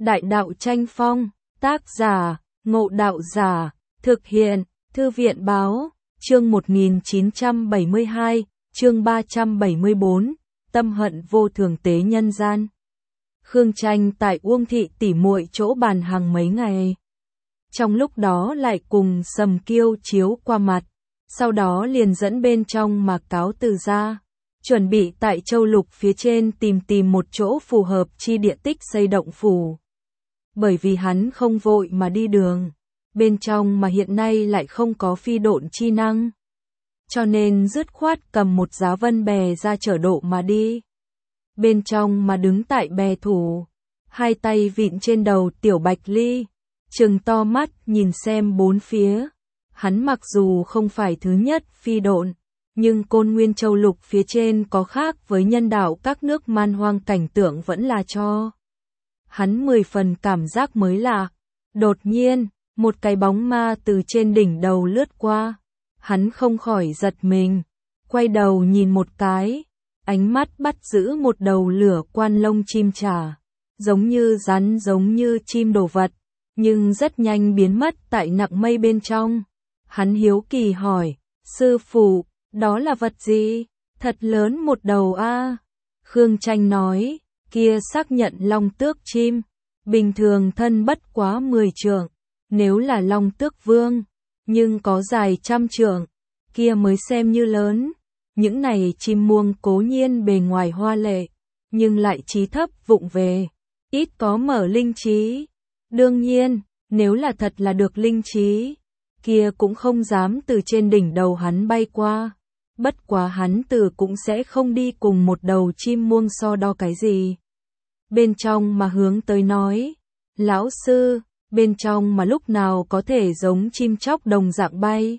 Đại đạo tranh phong, tác giả, Ngộ Đạo Giả, thực hiện, Thư viện báo, chương 1972, chương 374, tâm hận vô thường tế nhân gian. Khương Tranh tại Uông Thị tỉ muội chỗ bàn hàng mấy ngày. Trong lúc đó lại cùng Sầm Kiêu chiếu qua mặt, sau đó liền dẫn bên trong mà cáo từ ra, chuẩn bị tại châu lục phía trên tìm một chỗ phù hợp chi địa tích xây động phủ. Bởi vì hắn không vội mà đi đường, bên trong mà hiện nay lại không có phi độn chi năng, cho nên dứt khoát cầm một giá vân bè ra chở độ mà đi. Bên trong mà đứng tại bè thủ, hai tay vịn trên đầu Tiểu Bạch Ly, trừng to mắt nhìn xem bốn phía. Hắn mặc dù không phải thứ nhất phi độn, nhưng Côn Nguyên Châu lục phía trên có khác với nhân đạo các nước man hoang cảnh tượng vẫn là cho hắn 10 phần cảm giác mới lạ. Đột nhiên, một cái bóng ma từ trên đỉnh đầu lướt qua, hắn không khỏi giật mình, quay đầu nhìn một cái, ánh mắt bắt giữ một đầu lửa quan lông chim trả, giống như rắn giống như chim đồ vật, nhưng rất nhanh biến mất tại nặng mây bên trong. Hắn hiếu kỳ hỏi, sư phụ, đó là vật gì? Thật lớn một đầu a. Khương Tranh nói, kia xác nhận long tước chim, bình thường thân bất quá 10 trượng, nếu là long tước vương, nhưng có dài trăm trượng, kia mới xem như lớn. Những này chim muông cố nhiên bề ngoài hoa lệ, nhưng lại trí thấp vụng về, ít có mở linh trí. Đương nhiên, nếu là thật là được linh trí, kia cũng không dám từ trên đỉnh đầu hắn bay qua. Bất quá hắn từ cũng sẽ không đi cùng một đầu chim muông so đo cái gì. Bên trong mà hướng tới nói, lão sư, bên trong mà lúc nào có thể giống chim chóc đồng dạng bay.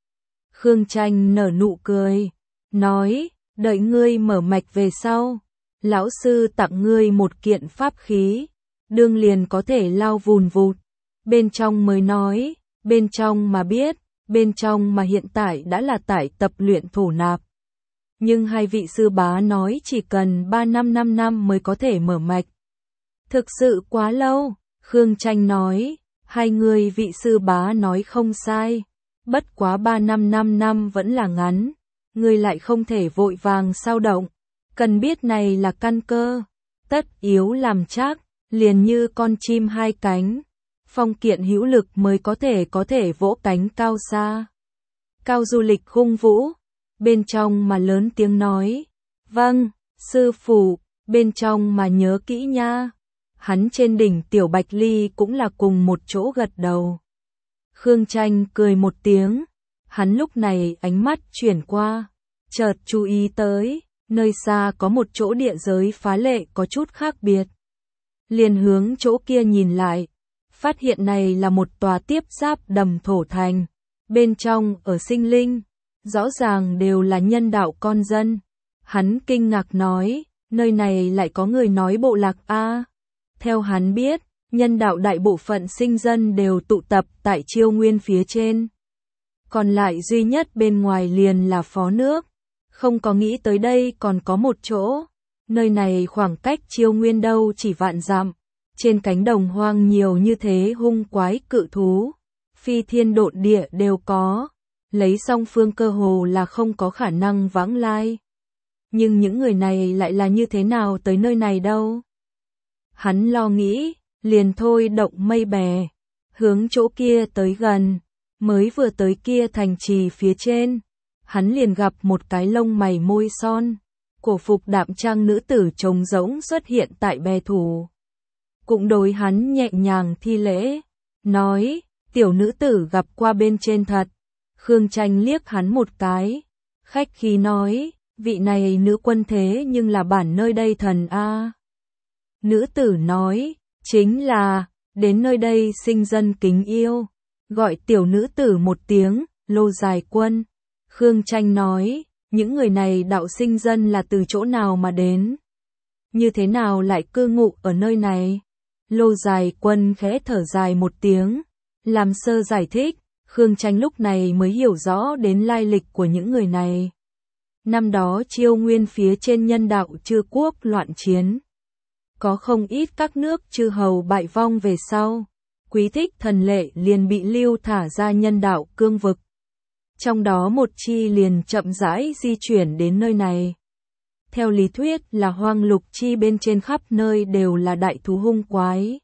Khương Tranh nở nụ cười, nói, đợi ngươi mở mạch về sau, lão sư tặng ngươi một kiện pháp khí, đương liền có thể lao vùn vụt. Bên trong mới nói, bên trong mà biết, bên trong mà hiện tại đã là tại tập luyện thổ nạp. Nhưng hai vị sư bá nói chỉ cần 5 năm mới có thể mở mạch. Thực sự quá lâu, Khương Tranh nói, hai người vị sư bá nói không sai, bất quá 5 năm vẫn là ngắn, ngươi lại không thể vội vàng sao động, cần biết này là căn cơ, tất yếu làm chắc, liền như con chim hai cánh. Phong kiện hữu lực mới có thể vỗ cánh cao xa. Cao Du Lịch hung vũ, bên trong mà lớn tiếng nói, vâng, sư phụ, bên trong mà nhớ kỹ nha. Hắn trên đỉnh Tiểu Bạch Ly cũng là cùng một chỗ gật đầu. Khương Tranh cười một tiếng, hắn lúc này ánh mắt chuyển qua, chợt chú ý tới, nơi xa có một chỗ địa giới phá lệ có chút khác biệt. Liền hướng chỗ kia nhìn lại, phát hiện này là một tòa tiếp giáp đầm thổ thành, bên trong ở sinh linh, rõ ràng đều là nhân đạo con dân. Hắn kinh ngạc nói, nơi này lại có người nói bộ lạc a. Theo hắn biết, nhân đạo đại bộ phận sinh dân đều tụ tập tại Chiêu Nguyên phía trên. Còn lại duy nhất bên ngoài liền là phó nước, không có nghĩ tới đây còn có một chỗ. Nơi này khoảng cách Chiêu Nguyên đâu chỉ vạn dặm. Trên cánh đồng hoang nhiều như thế hung quái cự thú, phi thiên độn địa đều có, lấy song phương cơ hồ là không có khả năng vãng lai. Nhưng những người này lại là như thế nào tới nơi này đâu? Hắn lo nghĩ, liền thôi động mây bè, hướng chỗ kia tới gần, mới vừa tới kia thành trì phía trên, hắn liền gặp một cái lông mày môi son, cổ phục đạm trang nữ tử trống rỗng xuất hiện tại bè thủ. Cũng đối hắn nhẹ nhàng thi lễ, nói, tiểu nữ tử gặp qua bên trên thật. Khương Tranh liếc hắn một cái, khách khí nói, vị này nữ quân thế nhưng là bản nơi đây thần a. Nữ tử nói, chính là, đến nơi đây sinh dân kính yêu, gọi tiểu nữ tử một tiếng, Lô Dài Quân. Khương Tranh nói, những người này đạo sinh dân là từ chỗ nào mà đến? Như thế nào lại cư ngụ ở nơi này? Lô Dài Quân khẽ thở dài một tiếng, làm sơ giải thích, Khương Tranh lúc này mới hiểu rõ đến lai lịch của những người này. Năm đó Chiêu Nguyên phía trên nhân đạo chư quốc loạn chiến, có không ít các nước chư hầu bại vong về sau. Quý Thích Thần Lệ liền bị lưu thả ra nhân đạo cương vực. Trong đó một chi liền chậm rãi di chuyển đến nơi này. Theo lý thuyết là hoang lục chi bên trên khắp nơi đều là đại thú hung quái.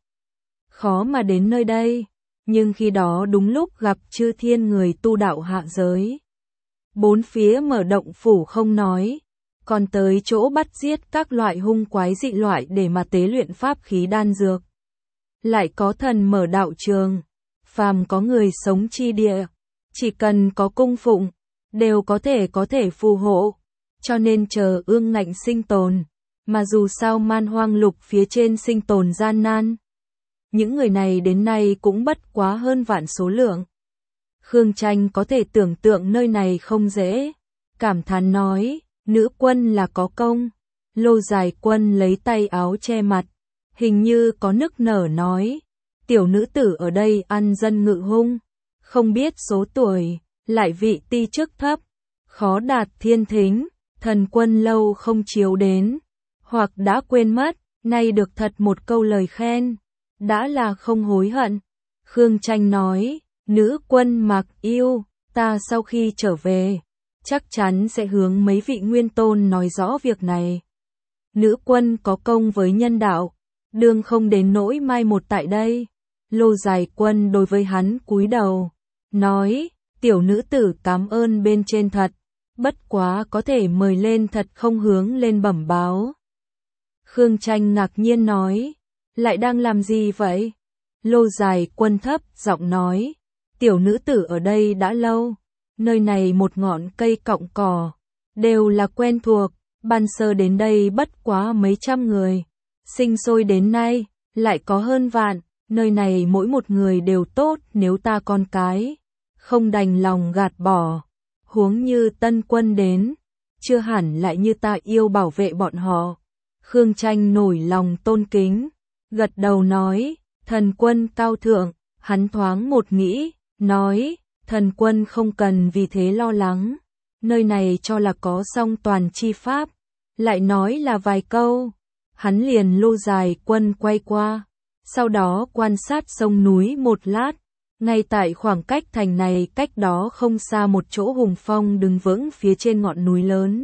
Khó mà đến nơi đây, nhưng khi đó đúng lúc gặp chư thiên người tu đạo hạ giới. Bốn phía mở động phủ không nói, còn tới chỗ bắt giết các loại hung quái dị loại để mà tế luyện pháp khí đan dược. Lại có thần mở đạo trường, phàm có người sống chi địa, chỉ cần có cung phụng, đều có thể phù hộ, cho nên chờ ương ngạnh sinh tồn, mà dù sao man hoang lục phía trên sinh tồn gian nan. Những người này đến nay cũng bất quá hơn vạn số lượng. Khương Tranh có thể tưởng tượng nơi này không dễ, cảm thán nói, nữ quân là có công. Lô Dài Quân lấy tay áo che mặt, hình như có nức nở nói, tiểu nữ tử ở đây ăn dân ngự hung, không biết số tuổi, lại vị ti chức thấp, khó đạt thiên thính, thần quân lâu không chiếu đến, hoặc đã quên mất, nay được thật một câu lời khen, đã là không hối hận. Khương Tranh nói, nữ quân mặc yêu, ta sau khi trở về, chắc chắn sẽ hướng mấy vị nguyên tôn nói rõ việc này. Nữ quân có công với nhân đạo, đương không đến nỗi mai một tại đây. Lô Dài Quân đối với hắn cúi đầu, nói, tiểu nữ tử cảm ơn bên trên thật, bất quá có thể mời lên thật không hướng lên bẩm báo. Khương Tranh ngạc nhiên nói, lại đang làm gì vậy? Lô Dài Quân thấp giọng nói, tiểu nữ tử ở đây đã lâu, nơi này một ngọn cây cọng cỏ, đều là quen thuộc, ban sơ đến đây bất quá mấy trăm người, sinh sôi đến nay, lại có hơn vạn, nơi này mỗi một người đều tốt nếu ta con cái, không đành lòng gạt bỏ, huống như tân quân đến, chưa hẳn lại như ta yêu bảo vệ bọn họ. Khương Tranh nổi lòng tôn kính, gật đầu nói, thần quân cao thượng, hắn thoáng một nghĩ, nói, thần quân không cần vì thế lo lắng, nơi này cho là có song toàn chi pháp, lại nói là vài câu, hắn liền Lô Dài Quân quay qua, sau đó quan sát sông núi một lát, ngay tại khoảng cách thành này cách đó không xa một chỗ hùng phong đứng vững phía trên ngọn núi lớn.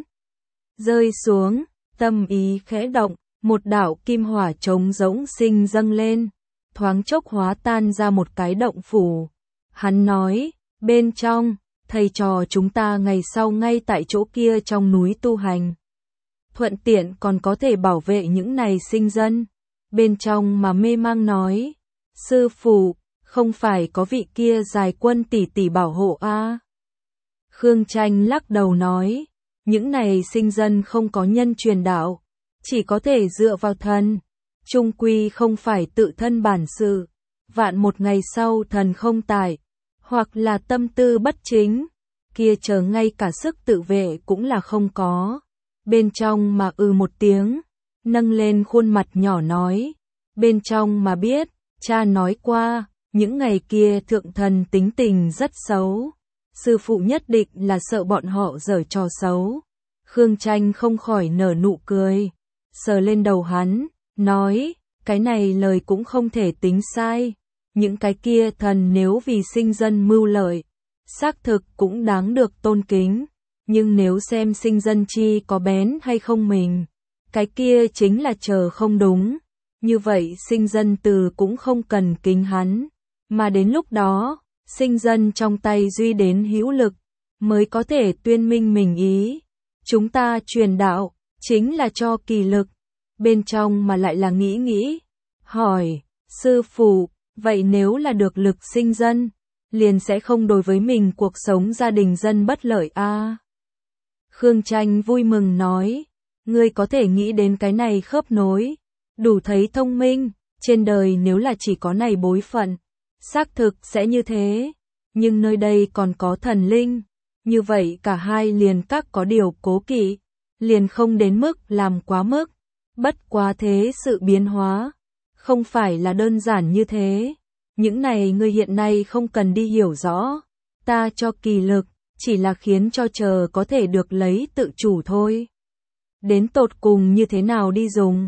Rơi xuống, tâm ý khẽ động, một đạo kim hỏa trống rỗng sinh dâng lên, thoáng chốc hóa tan ra một cái động phủ. Hắn nói, bên trong, thầy trò chúng ta ngày sau ngay tại chỗ kia trong núi tu hành. Thuận tiện còn có thể bảo vệ những này sinh dân. Bên trong mà mê mang nói, sư phụ, không phải có vị kia Dài Quân tỷ tỷ bảo hộ a? Khương Tranh lắc đầu nói, những này sinh dân không có nhân truyền đạo, chỉ có thể dựa vào thần, chung quy không phải tự thân bản sự, vạn một ngày sau thần không tại, hoặc là tâm tư bất chính, kia chờ ngay cả sức tự vệ cũng là không có. Bên trong mà một tiếng, nâng lên khuôn mặt nhỏ nói, bên trong mà biết, cha nói qua, những ngày kia thượng thần tính tình rất xấu, sư phụ nhất định là sợ bọn họ giở trò xấu. Khương Tranh không khỏi nở nụ cười, sờ lên đầu hắn, nói, cái này lời cũng không thể tính sai, những cái kia thần nếu vì sinh dân mưu lợi, xác thực cũng đáng được tôn kính, nhưng nếu xem sinh dân chi có bén hay không mình, cái kia chính là chờ không đúng, như vậy sinh dân từ cũng không cần kính hắn, mà đến lúc đó, sinh dân trong tay duy đến hữu lực, mới có thể tuyên minh mình ý. Chúng ta truyền đạo, chính là cho kỳ lực, bên trong mà lại là nghĩ, hỏi, sư phụ, vậy nếu là được lực sinh dân, liền sẽ không đối với mình cuộc sống gia đình dân bất lợi a? Khương Tranh vui mừng nói, ngươi có thể nghĩ đến cái này khớp nối, đủ thấy thông minh, trên đời nếu là chỉ có này bối phận, xác thực sẽ như thế, nhưng nơi đây còn có thần linh, như vậy cả hai liền các có điều cố kỵ, liền không đến mức làm quá mức, bất quá thế sự biến hóa, không phải là đơn giản như thế, những này ngươi hiện nay không cần đi hiểu rõ, ta cho kỳ lực, chỉ là khiến cho chờ có thể được lấy tự chủ thôi. Đến tột cùng như thế nào đi dùng,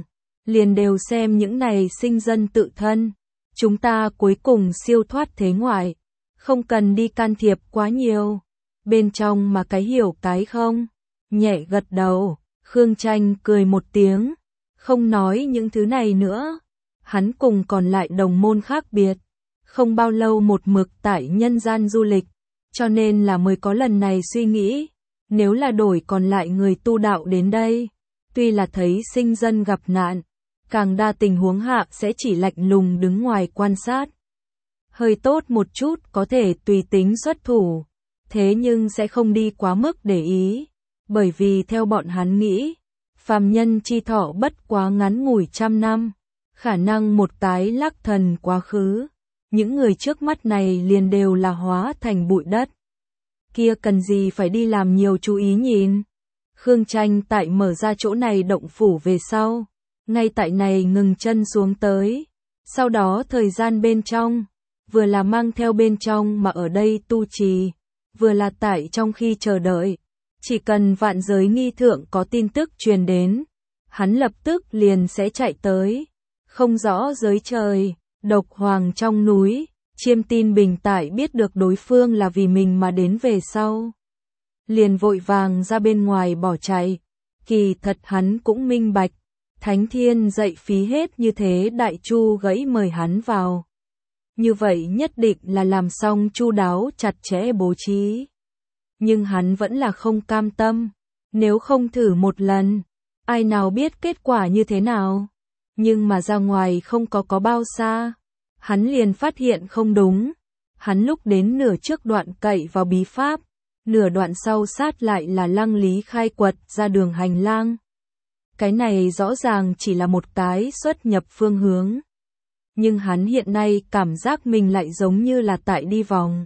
liền đều xem những này sinh dân tự thân. Chúng ta cuối cùng siêu thoát thế ngoại, không cần đi can thiệp quá nhiều. Bên trong mà cái hiểu cái không. Nhẹ gật đầu, Khương Tranh cười một tiếng, không nói những thứ này nữa. Hắn cùng còn lại đồng môn khác biệt, không bao lâu một mực tại nhân gian du lịch, cho nên là mới có lần này suy nghĩ. Nếu là đổi còn lại người tu đạo đến đây, tuy là thấy sinh dân gặp nạn, càng đa tình huống hạ sẽ chỉ lạnh lùng đứng ngoài quan sát. Hơi tốt một chút có thể tùy tính xuất thủ, thế nhưng sẽ không đi quá mức để ý, bởi vì theo bọn hắn nghĩ, phàm nhân chi thọ bất quá ngắn ngủi 100 năm, khả năng một cái lắc thần quá khứ, những người trước mắt này liền đều là hóa thành bụi đất. Kia cần gì phải đi làm nhiều chú ý nhìn. Khương Tranh tại mở ra chỗ này động phủ về sau, ngay tại này ngừng chân xuống tới. Sau đó thời gian bên trong, vừa là mang theo bên trong mà ở đây tu trì, vừa là tại trong khi chờ đợi. Chỉ cần vạn giới nghi thượng có tin tức truyền đến, hắn lập tức liền sẽ chạy tới. Không rõ giới trời, độc hoàng trong núi, Chiêm Tin Bình tại biết được đối phương là vì mình mà đến về sau, liền vội vàng ra bên ngoài bỏ chạy. Kỳ thật hắn cũng minh bạch, Thánh Thiên dạy phí hết như thế đại chu gãy mời hắn vào. Như vậy nhất định là làm xong chu đáo chặt chẽ bố trí. Nhưng hắn vẫn là không cam tâm, nếu không thử một lần, ai nào biết kết quả như thế nào. Nhưng mà ra ngoài không có bao xa, hắn liền phát hiện không đúng. Hắn lúc đến nửa trước đoạn cậy vào bí pháp, nửa đoạn sau sát lại là Lăng Lý khai quật ra đường hành lang. Cái này rõ ràng chỉ là một cái xuất nhập phương hướng. Nhưng hắn hiện nay cảm giác mình lại giống như là tại đi vòng.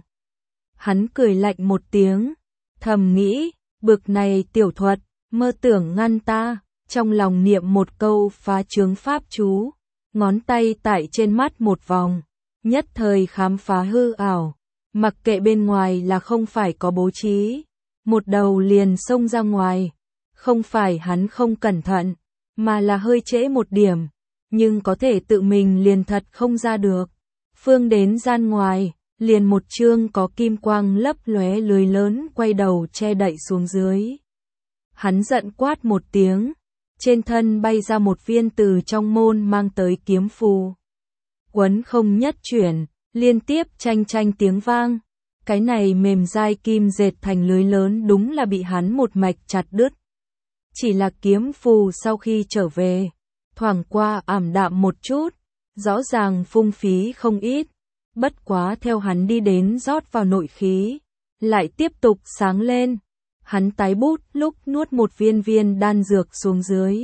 Hắn cười lạnh một tiếng, thầm nghĩ, bực này tiểu thuật, mơ tưởng ngăn ta, trong lòng niệm một câu phá chướng pháp chú, ngón tay tại trên mắt một vòng, nhất thời khám phá hư ảo, mặc kệ bên ngoài là không phải có bố trí, một đầu liền xông ra ngoài, không phải hắn không cẩn thận, mà là hơi trễ một điểm, nhưng có thể tự mình liền thật không ra được. Phương đến gian ngoài, liền một chương có kim quang lấp lóe lưới lớn quay đầu che đậy xuống dưới. Hắn giận quát một tiếng, trên thân bay ra một viên từ trong môn mang tới kiếm phù. Quấn không nhất chuyển, liên tiếp chanh chanh tiếng vang. Cái này mềm dai kim dệt thành lưới lớn đúng là bị hắn một mạch chặt đứt. Chỉ là kiếm phù sau khi trở về, thoảng qua ảm đạm một chút, rõ ràng phung phí không ít. Bất quá theo hắn đi đến rót vào nội khí, lại tiếp tục sáng lên. Hắn tái bút lúc nuốt một viên viên đan dược xuống dưới.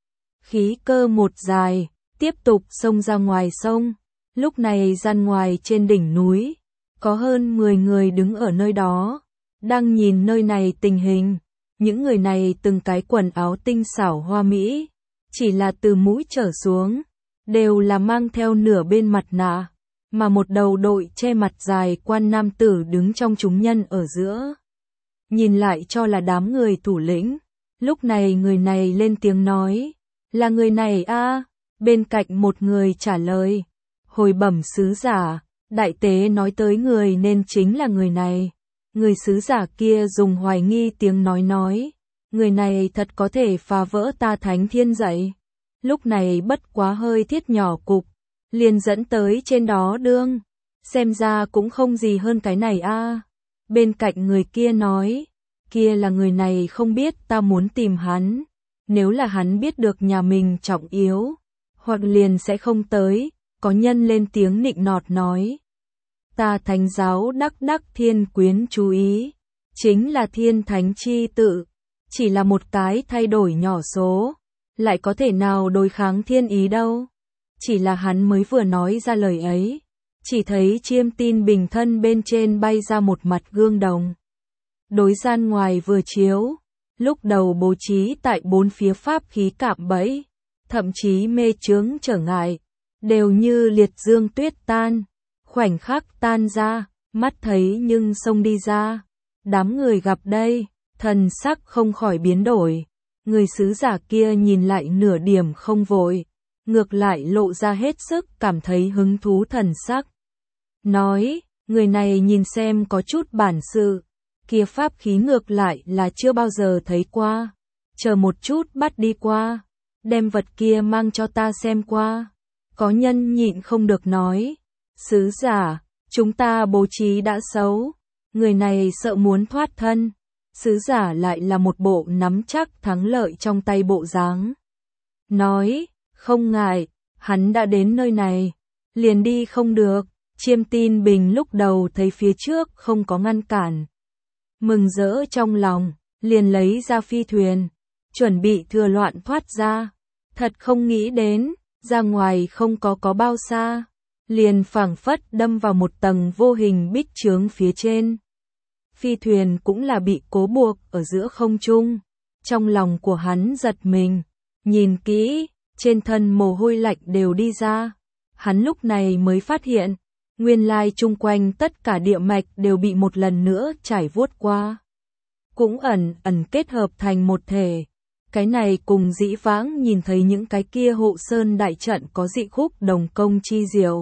Khí cơ một dài, tiếp tục xông ra ngoài sông. Lúc này gian ngoài trên đỉnh núi, có hơn 10 người đứng ở nơi đó, đang nhìn nơi này tình hình. Những người này từng cái quần áo tinh xảo hoa mỹ, chỉ là từ mũi trở xuống, đều là mang theo nửa bên mặt nạ, mà một đầu đội che mặt dài quan nam tử đứng trong chúng nhân ở giữa. Nhìn lại cho là đám người thủ lĩnh, lúc này người này lên tiếng nói, là người này a. Bên cạnh một người trả lời, hồi bẩm sứ giả, đại tế nói tới người nên chính là người này. Người sứ giả kia dùng hoài nghi tiếng nói, người này thật có thể phá vỡ ta Thánh Thiên dạy. Lúc này bất quá hơi thiết nhỏ cục, liền dẫn tới trên đó đương, xem ra cũng không gì hơn cái này a. Bên cạnh người kia nói, kia là người này không biết ta muốn tìm hắn, nếu là hắn biết được nhà mình trọng yếu, hoặc liền sẽ không tới. Có nhân lên tiếng nịnh nọt nói, ta Thánh giáo đắc thiên quyến chú ý, chính là thiên thánh chi tự, chỉ là một cái thay đổi nhỏ số, lại có thể nào đối kháng thiên ý đâu. Chỉ là hắn mới vừa nói ra lời ấy, chỉ thấy Chiêm Tin Bình thân bên trên bay ra một mặt gương đồng. Đối gian ngoài vừa chiếu, lúc đầu bố trí tại bốn phía pháp khí cạm bẫy, thậm chí mê chướng trở ngại, đều như liệt dương tuyết tan, khoảnh khắc tan ra, mắt thấy nhưng xông đi ra. Đám người gặp đây, thần sắc không khỏi biến đổi, người sứ giả kia nhìn lại nửa điểm không vội, ngược lại lộ ra hết sức cảm thấy hứng thú thần sắc. Nói, người này nhìn xem có chút bản sự, kia pháp khí ngược lại là chưa bao giờ thấy qua. Chờ một chút bắt đi qua, đem vật kia mang cho ta xem qua. Có nhân nhịn không được nói, sứ giả, chúng ta bố trí đã xấu, người này sợ muốn thoát thân. Sứ giả lại là một bộ nắm chắc thắng lợi trong tay bộ dáng. Nói, không ngại, hắn đã đến nơi này, liền đi không được. Chiêm Tin Bình lúc đầu thấy phía trước không có ngăn cản. Mừng rỡ trong lòng, liền lấy ra phi thuyền, chuẩn bị thừa loạn thoát ra. Thật không nghĩ đến, ra ngoài không có bao xa, liền phảng phất đâm vào một tầng vô hình bích chướng phía trên. Phi thuyền cũng là bị cố buộc ở giữa không trung. Trong lòng của hắn giật mình, nhìn kỹ, trên thân mồ hôi lạnh đều đi ra. Hắn lúc này mới phát hiện, nguyên lai chung quanh tất cả địa mạch đều bị một lần nữa trải vuốt qua. Cũng ẩn kết hợp thành một thể. Cái này cùng dĩ vãng nhìn thấy những cái kia hộ sơn đại trận có dị khúc đồng công chi diệu.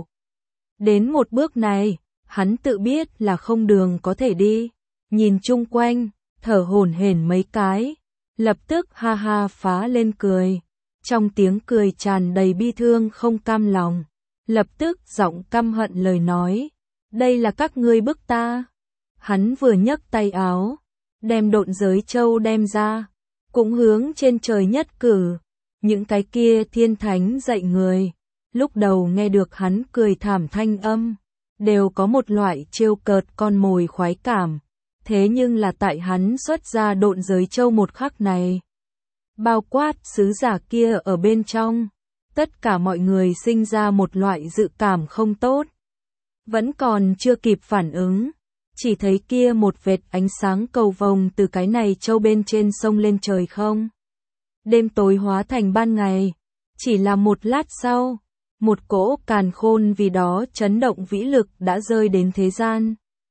Đến một bước này, hắn tự biết là không đường có thể đi. Nhìn chung quanh, thở hổn hển mấy cái, lập tức ha ha phá lên cười. Trong tiếng cười tràn đầy bi thương không cam lòng, lập tức giọng căm hận lời nói, đây là các ngươi bức ta. Hắn vừa nhấc tay áo, đem độn giới châu đem ra, cũng hướng trên trời nhất cử. Những cái kia thiên thánh dạy người, lúc đầu nghe được hắn cười thảm thanh âm, đều có một loại trêu cợt con mồi khoái cảm. Thế nhưng là tại hắn xuất ra độn giới châu một khắc này, bao quát sứ giả kia ở bên trong, tất cả mọi người sinh ra một loại dự cảm không tốt. Vẫn còn chưa kịp phản ứng, chỉ thấy kia một vệt ánh sáng cầu vồng từ cái này châu bên trên sông lên trời không. Đêm tối hóa thành ban ngày, chỉ là một lát sau, một cỗ càn khôn vì đó chấn động vĩ lực đã rơi đến thế gian.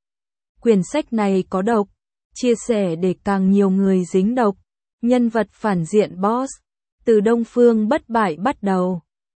Quyển sách này có độc, chia sẻ để càng nhiều người dính độc. Nhân vật phản diện boss, từ Đông Phương bất bại bắt đầu,